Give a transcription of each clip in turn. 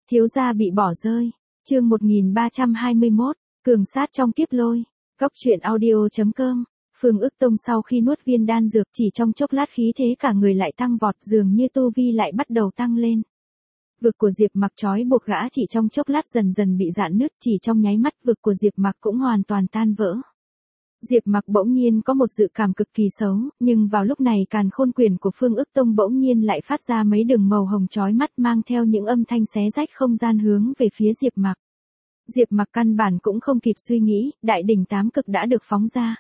Thiếu gia bị bỏ rơi. Chương 1321, cường sát trong kiếp lôi. Góc truyện audio.com. Phương Ức Tông sau khi nuốt viên đan dược chỉ trong chốc lát khí thế cả người lại tăng vọt, dường như tu vi lại bắt đầu tăng lên. Vực của Diệp Mặc trói buộc gã chỉ trong chốc lát dần dần bị rạn nứt, chỉ trong nháy mắt vực của Diệp Mặc cũng hoàn toàn tan vỡ. Diệp Mặc bỗng nhiên có một dự cảm cực kỳ xấu, nhưng vào lúc này càn khôn quyền của Phương Ức Tông bỗng nhiên lại phát ra mấy đường màu hồng chói mắt mang theo những âm thanh xé rách không gian hướng về phía Diệp Mặc. Diệp Mặc căn bản cũng không kịp suy nghĩ, đại đỉnh tám cực đã được phóng ra.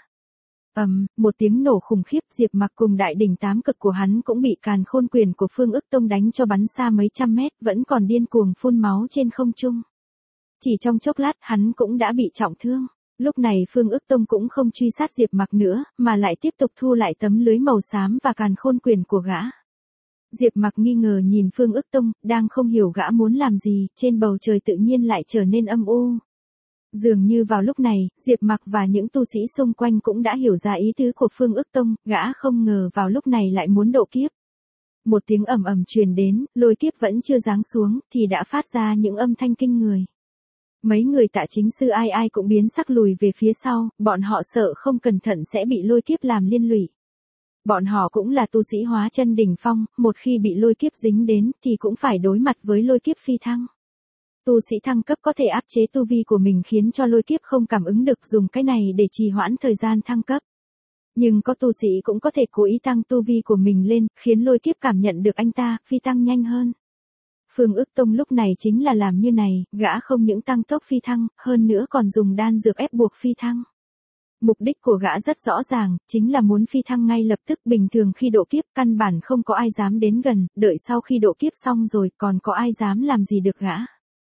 Một tiếng nổ khủng khiếp, Diệp Mặc cùng đại đỉnh tám cực của hắn cũng bị càn khôn quyền của Phương Ức Tông đánh cho bắn xa mấy trăm mét, vẫn còn điên cuồng phun máu trên không trung. Chỉ trong chốc lát hắn cũng đã bị trọng thương. Lúc này Phương Ức Tông cũng không truy sát Diệp Mặc nữa, mà lại tiếp tục thu lại tấm lưới màu xám và càn khôn quyền của gã. Diệp Mặc nghi ngờ nhìn Phương Ức Tông, đang không hiểu gã muốn làm gì, trên bầu trời tự nhiên lại trở nên âm u. Dường như vào lúc này, Diệp Mặc và những tu sĩ xung quanh cũng đã hiểu ra ý tứ của Phương Ức Tông, gã không ngờ vào lúc này lại muốn độ kiếp. Một tiếng ầm ầm truyền đến, lôi kiếp vẫn chưa giáng xuống, thì đã phát ra những âm thanh kinh người. Mấy người Tạ Chính Sư ai ai cũng biến sắc lùi về phía sau, bọn họ sợ không cẩn thận sẽ bị lôi kiếp làm liên lụy. Bọn họ cũng là tu sĩ hóa chân đỉnh phong, một khi bị lôi kiếp dính đến thì cũng phải đối mặt với lôi kiếp phi thăng. Tu sĩ thăng cấp có thể áp chế tu vi của mình khiến cho lôi kiếp không cảm ứng được, dùng cái này để trì hoãn thời gian thăng cấp. Nhưng có tu sĩ cũng có thể cố ý tăng tu vi của mình lên, khiến lôi kiếp cảm nhận được anh ta, phi tăng nhanh hơn. Phương Ức Tông lúc này chính là làm như này, gã không những tăng tốc phi thăng, hơn nữa còn dùng đan dược ép buộc phi thăng. Mục đích của gã rất rõ ràng, chính là muốn phi thăng ngay lập tức. Bình thường khi độ kiếp căn bản không có ai dám đến gần, đợi sau khi độ kiếp xong rồi còn có ai dám làm gì được gã.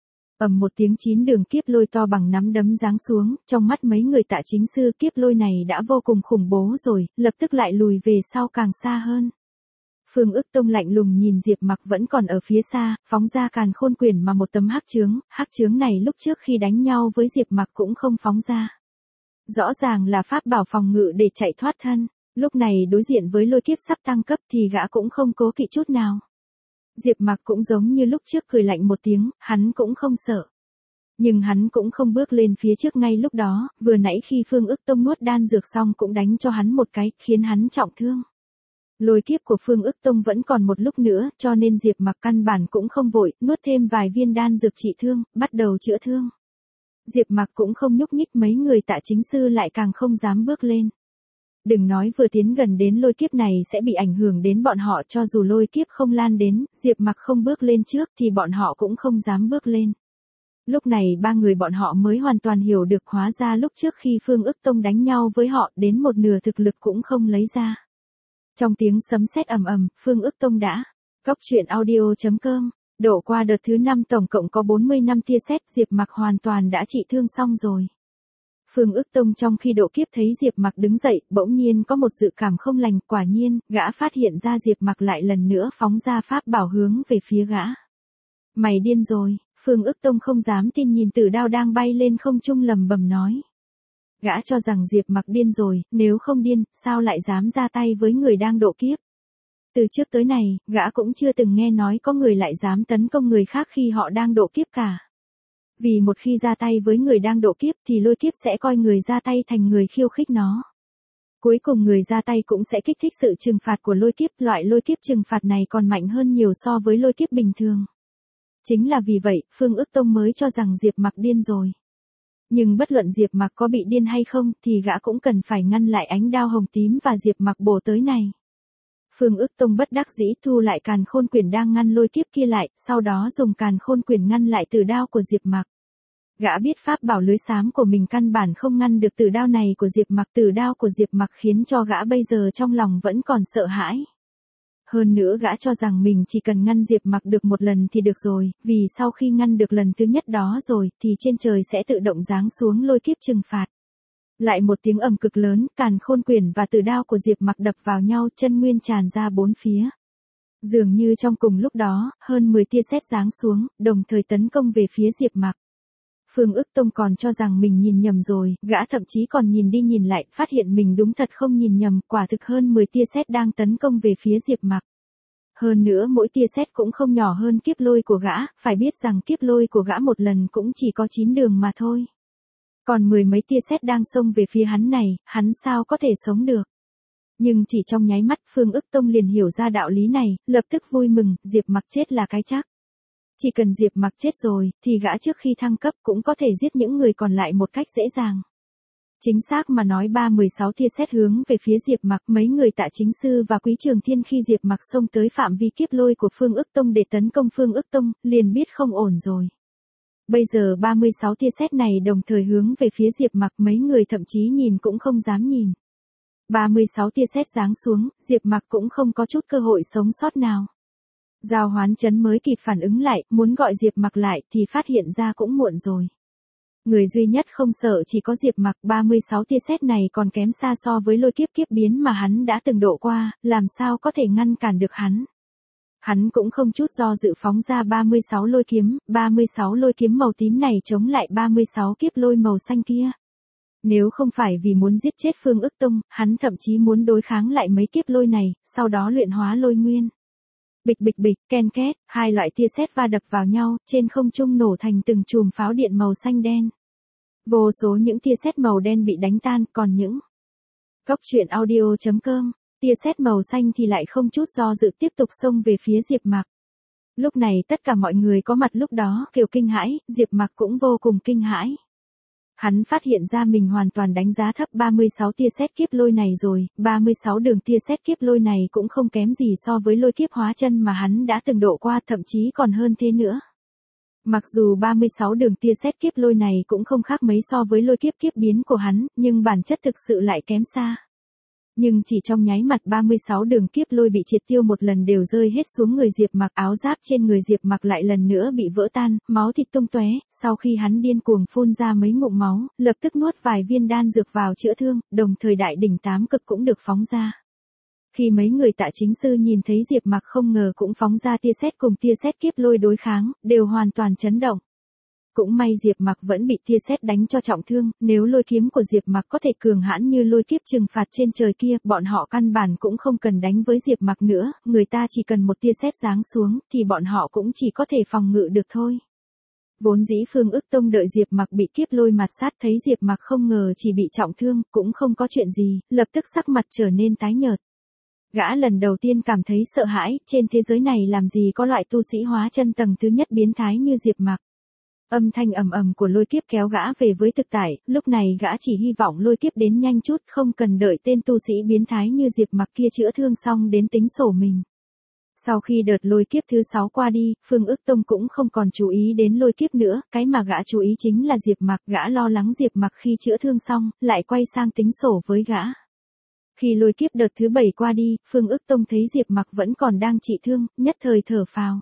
Một tiếng 9 đường kiếp lôi to bằng nắm đấm giáng xuống, trong mắt mấy người Tạ Chính Sư kiếp lôi này đã vô cùng khủng bố rồi, lập tức lại lùi về sau càng xa hơn. Phương Ức Tông lạnh lùng nhìn Diệp Mặc vẫn còn ở phía xa, phóng ra càn khôn quyền mà một tấm hắc chướng này lúc trước khi đánh nhau với Diệp Mặc cũng không phóng ra. Rõ ràng là pháp bảo phòng ngự để chạy thoát thân, lúc này đối diện với lôi kiếp sắp tăng cấp thì gã cũng không cố kỵ chút nào. Diệp Mặc cũng giống như lúc trước cười lạnh một tiếng, hắn cũng không sợ. Nhưng hắn cũng không bước lên phía trước ngay lúc đó, vừa nãy khi Phương Ức Tông nuốt đan dược xong cũng đánh cho hắn một cái, khiến hắn trọng thương. Lôi kiếp của Phương Ức Tông vẫn còn một lúc nữa, cho nên Diệp Mặc căn bản cũng không vội, nuốt thêm vài viên đan dược trị thương, bắt đầu chữa thương. Diệp Mặc cũng không nhúc nhích, mấy người Tạ Chính Sư lại càng không dám bước lên. Đừng nói vừa tiến gần đến lôi kiếp này sẽ bị ảnh hưởng đến bọn họ, cho dù lôi kiếp không lan đến, Diệp Mặc không bước lên trước thì bọn họ cũng không dám bước lên. Lúc này ba người bọn họ mới hoàn toàn hiểu được, hóa ra lúc trước khi Phương Ức Tông đánh nhau với họ đến một nửa thực lực cũng không lấy ra. Trong tiếng sấm sét ầm ầm, Phương Ức Tông đã. Góc truyện audio.com. Độ qua đợt thứ 5 tổng cộng có 40 năm tia sét, Diệp Mặc hoàn toàn đã trị thương xong rồi. Phương Ức Tông trong khi độ kiếp thấy Diệp Mặc đứng dậy, bỗng nhiên có một dự cảm không lành, quả nhiên, gã phát hiện ra Diệp Mặc lại lần nữa phóng ra pháp bảo hướng về phía gã. Mày điên rồi, Phương Ức Tông không dám tin nhìn tử đao đang bay lên không trung lầm bầm nói. Gã cho rằng Diệp Mặc điên rồi, nếu không điên, sao lại dám ra tay với người đang độ kiếp. Từ trước tới này, gã cũng chưa từng nghe nói có người lại dám tấn công người khác khi họ đang độ kiếp cả. Vì một khi ra tay với người đang độ kiếp thì lôi kiếp sẽ coi người ra tay thành người khiêu khích nó. Cuối cùng người ra tay cũng sẽ kích thích sự trừng phạt của lôi kiếp, loại lôi kiếp trừng phạt này còn mạnh hơn nhiều so với lôi kiếp bình thường. Chính là vì vậy, Phương Ức Tông mới cho rằng Diệp Mặc điên rồi. Nhưng bất luận Diệp Mặc có bị điên hay không thì gã cũng cần phải ngăn lại ánh đao hồng tím và Diệp Mặc bổ tới này. Phương Ức Tông bất đắc dĩ thu lại càn khôn quyền đang ngăn lôi kiếp kia lại, sau đó dùng càn khôn quyền ngăn lại tử đao của Diệp Mặc. Gã biết pháp bảo lưới xám của mình căn bản không ngăn được tử đao này của Diệp Mặc, tử đao của Diệp Mặc khiến cho gã bây giờ trong lòng vẫn còn sợ hãi. Hơn nữa gã cho rằng mình chỉ cần ngăn Diệp Mặc được một lần thì được rồi, vì sau khi ngăn được lần thứ nhất đó rồi thì trên trời sẽ tự động giáng xuống lôi kiếp trừng phạt. Lại một tiếng ầm cực lớn, càn khôn quyền và tử đao của Diệp Mặc đập vào nhau, chân nguyên tràn ra bốn phía. Dường như trong cùng lúc đó, hơn 10 tia sét giáng xuống, đồng thời tấn công về phía Diệp Mặc. Phương Ức Tông còn cho rằng mình nhìn nhầm rồi, gã thậm chí còn nhìn đi nhìn lại, phát hiện mình đúng thật không nhìn nhầm, quả thực hơn 10 tia sét đang tấn công về phía Diệp Mặc. Hơn nữa mỗi tia sét cũng không nhỏ hơn kiếp lôi của gã, phải biết rằng kiếp lôi của gã một lần cũng chỉ có 9 đường mà thôi. Còn mười mấy tia sét đang xông về phía hắn này, hắn sao có thể sống được. Nhưng chỉ trong nháy mắt Phương Ức Tông liền hiểu ra đạo lý này, lập tức vui mừng, Diệp Mặc chết là cái chắc. Chỉ cần Diệp Mặc chết rồi, thì gã trước khi thăng cấp cũng có thể giết những người còn lại một cách dễ dàng. Chính xác mà nói 316 tia sét hướng về phía Diệp Mặc, mấy người Tạ Chính Sư và Quý Trường Thiên khi Diệp Mặc xông tới phạm vi kiếp lôi của Phương Ức Tông để tấn công Phương Ức Tông, liền biết không ổn rồi. Bây giờ 36 tia sét này đồng thời hướng về phía Diệp Mặc, mấy người thậm chí nhìn cũng không dám nhìn. 36 tia sét giáng xuống, Diệp Mặc cũng không có chút cơ hội sống sót nào. Giao Hoán Chấn mới kịp phản ứng lại, muốn gọi Diệp Mặc lại thì phát hiện ra cũng muộn rồi. Người duy nhất không sợ chỉ có Diệp Mặc, 36 tia sét này còn kém xa so với lôi kiếp kiếp biến mà hắn đã từng độ qua, làm sao có thể ngăn cản được hắn. Hắn cũng không chút do dự phóng ra 36 lôi kiếm màu tím này chống lại 36 kiếp lôi màu xanh kia. Nếu không phải vì muốn giết chết Phương Ức Tông, hắn thậm chí muốn đối kháng lại mấy kiếp lôi này, sau đó luyện hóa lôi nguyên. Bịch bịch bịch, ken két, hai loại tia sét va đập vào nhau, trên không trung nổ thành từng chùm pháo điện màu xanh đen. Vô số những tia sét màu đen bị đánh tan, còn những Cốc truyện audio.com, tia sét màu xanh thì lại không chút do dự tiếp tục xông về phía Diệp Mặc. Lúc này tất cả mọi người có mặt lúc đó kêu kinh hãi, Diệp Mặc cũng vô cùng kinh hãi. Hắn phát hiện ra mình hoàn toàn đánh giá thấp 36 tia sét kiếp lôi này rồi, 36 đường tia sét kiếp lôi này cũng không kém gì so với lôi kiếp hóa chân mà hắn đã từng độ qua, thậm chí còn hơn thế nữa. Mặc dù 36 đường tia sét kiếp lôi này cũng không khác mấy so với lôi kiếp kiếp biến của hắn, nhưng bản chất thực sự lại kém xa. Nhưng chỉ trong nháy mắt 36 đường kiếp lôi bị triệt tiêu một lần đều rơi hết xuống người Diệp Mặc, áo giáp trên người Diệp Mặc lại lần nữa bị vỡ tan, máu thịt tung tóe, sau khi hắn điên cuồng phun ra mấy ngụm máu, lập tức nuốt vài viên đan dược vào chữa thương, đồng thời đại đỉnh tám cực cũng được phóng ra. Khi mấy người Tạ Chính Sư nhìn thấy Diệp Mặc không ngờ cũng phóng ra tia sét cùng tia sét kiếp lôi đối kháng, đều hoàn toàn chấn động. Cũng may Diệp Mặc vẫn bị tia sét đánh cho trọng thương, nếu lôi kiếm của Diệp Mặc có thể cường hãn như lôi kiếp trừng phạt trên trời kia, bọn họ căn bản cũng không cần đánh với Diệp Mặc nữa, người ta chỉ cần một tia sét giáng xuống, thì bọn họ cũng chỉ có thể phòng ngự được thôi. Vốn dĩ Phương Ức Tông đợi Diệp Mặc bị kiếp lôi mạt sát thấy Diệp Mặc không ngờ chỉ bị trọng thương, cũng không có chuyện gì, lập tức sắc mặt trở nên tái nhợt. Gã lần đầu tiên cảm thấy sợ hãi, trên thế giới này làm gì có loại tu sĩ hóa chân tầng thứ nhất biến thái như Diệp Mặc. Âm thanh ầm ầm của lôi kiếp kéo gã về với thực tại, lúc này gã chỉ hy vọng lôi kiếp đến nhanh chút, không cần đợi tên tu sĩ biến thái như Diệp Mặc kia chữa thương xong đến tính sổ mình. Sau khi đợt lôi kiếp thứ 6 qua đi, Phương Ức Tông cũng không còn chú ý đến lôi kiếp nữa, cái mà gã chú ý chính là Diệp Mặc, gã lo lắng Diệp Mặc khi chữa thương xong, lại quay sang tính sổ với gã. Khi lôi kiếp đợt thứ 7 qua đi, Phương Ức Tông thấy Diệp Mặc vẫn còn đang trị thương, nhất thời thở phào.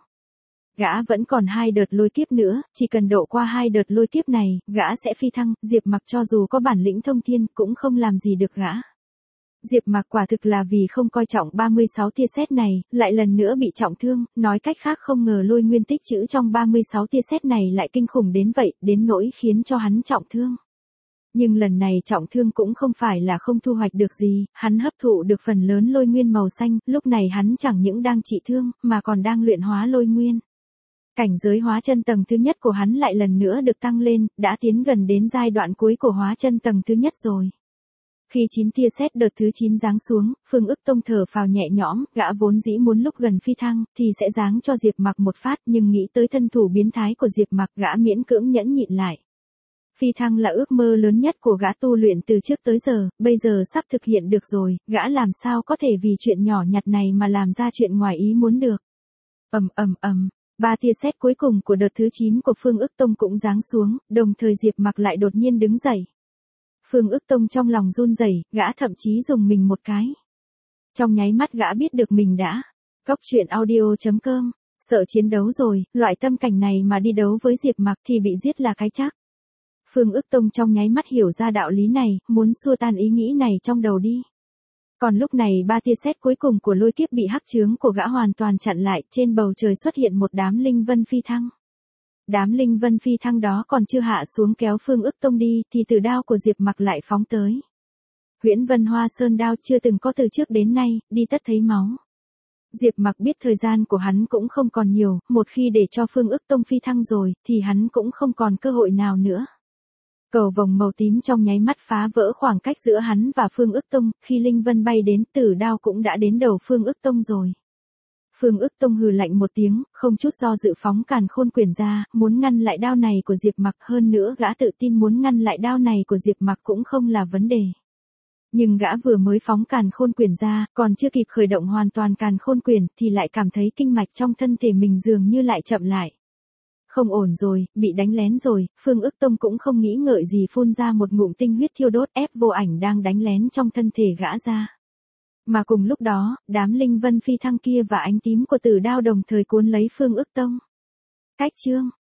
Gã vẫn còn 2 đợt lôi kiếp nữa, chỉ cần độ qua 2 đợt lôi kiếp này, gã sẽ phi thăng, Diệp Mặc cho dù có bản lĩnh thông thiên cũng không làm gì được gã. Diệp Mặc quả thực là vì không coi trọng 36 tia sét này, lại lần nữa bị trọng thương, nói cách khác không ngờ lôi nguyên tích trữ trong 36 tia sét này lại kinh khủng đến vậy, đến nỗi khiến cho hắn trọng thương. Nhưng lần này trọng thương cũng không phải là không thu hoạch được gì, hắn hấp thụ được phần lớn lôi nguyên màu xanh, lúc này hắn chẳng những đang trị thương, mà còn đang luyện hóa lôi nguyên. Cảnh giới hóa chân tầng thứ nhất của hắn lại lần nữa được tăng lên, đã tiến gần đến giai đoạn cuối của hóa chân tầng thứ nhất rồi. Khi 9 tia sét đợt thứ 9 giáng xuống, Phương Ức Tông thở phào nhẹ nhõm, gã vốn dĩ muốn lúc gần phi thăng, thì sẽ giáng cho Diệp Mặc một phát, nhưng nghĩ tới thân thủ biến thái của Diệp Mặc, gã miễn cưỡng nhẫn nhịn lại. Phi thăng là ước mơ lớn nhất của gã tu luyện từ trước tới giờ, bây giờ sắp thực hiện được rồi, gã làm sao có thể vì chuyện nhỏ nhặt này mà làm ra chuyện ngoài ý muốn được. Ba tia sét cuối cùng của đợt thứ 9 của Phương Ức Tông cũng giáng xuống, đồng thời Diệp Mặc lại đột nhiên đứng dậy. Phương Ức Tông trong lòng run rẩy, gã thậm chí dùng mình một cái. Trong nháy mắt gã biết được mình đã. Cốc truyện audio.com, sợ chiến đấu rồi, loại tâm cảnh này mà đi đấu với Diệp Mặc thì bị giết là cái chắc. Phương Ức Tông trong nháy mắt hiểu ra đạo lý này, muốn xua tan ý nghĩ này trong đầu đi. Còn lúc này ba tia sét cuối cùng của lôi kiếp bị hắc chướng của gã hoàn toàn chặn lại, trên bầu trời xuất hiện một đám linh vân phi thăng. Đám linh vân phi thăng đó còn chưa hạ xuống kéo Phương Ức Tông đi, thì từ đao của Diệp Mặc lại phóng tới. Huyễn Vân Hoa Sơn đao chưa từng có từ trước đến nay, đi tất thấy máu. Diệp Mặc biết thời gian của hắn cũng không còn nhiều, một khi để cho Phương Ức Tông phi thăng rồi, thì hắn cũng không còn cơ hội nào nữa. Cầu vồng màu tím trong nháy mắt phá vỡ khoảng cách giữa hắn và Phương Ức Tông, khi Linh Vân bay đến, Tử đao cũng đã đến đầu Phương Ức Tông rồi. Phương Ức Tông hừ lạnh một tiếng, không chút do dự phóng càn khôn quyển ra, muốn ngăn lại đao này của Diệp Mặc, hơn nữa gã tự tin muốn ngăn lại đao này của Diệp Mặc cũng không là vấn đề. Nhưng gã vừa mới phóng càn khôn quyển ra, còn chưa kịp khởi động hoàn toàn càn khôn quyển, thì lại cảm thấy kinh mạch trong thân thể mình dường như lại chậm lại. Không ổn rồi, bị đánh lén rồi, Phương Ức Tông cũng không nghĩ ngợi gì phun ra một ngụm tinh huyết thiêu đốt ép Vô Ảnh đang đánh lén trong thân thể gã ra. Mà cùng lúc đó, đám linh vân phi thăng kia và ánh tím của Tử đao đồng thời cuốn lấy Phương Ức Tông. Cách chương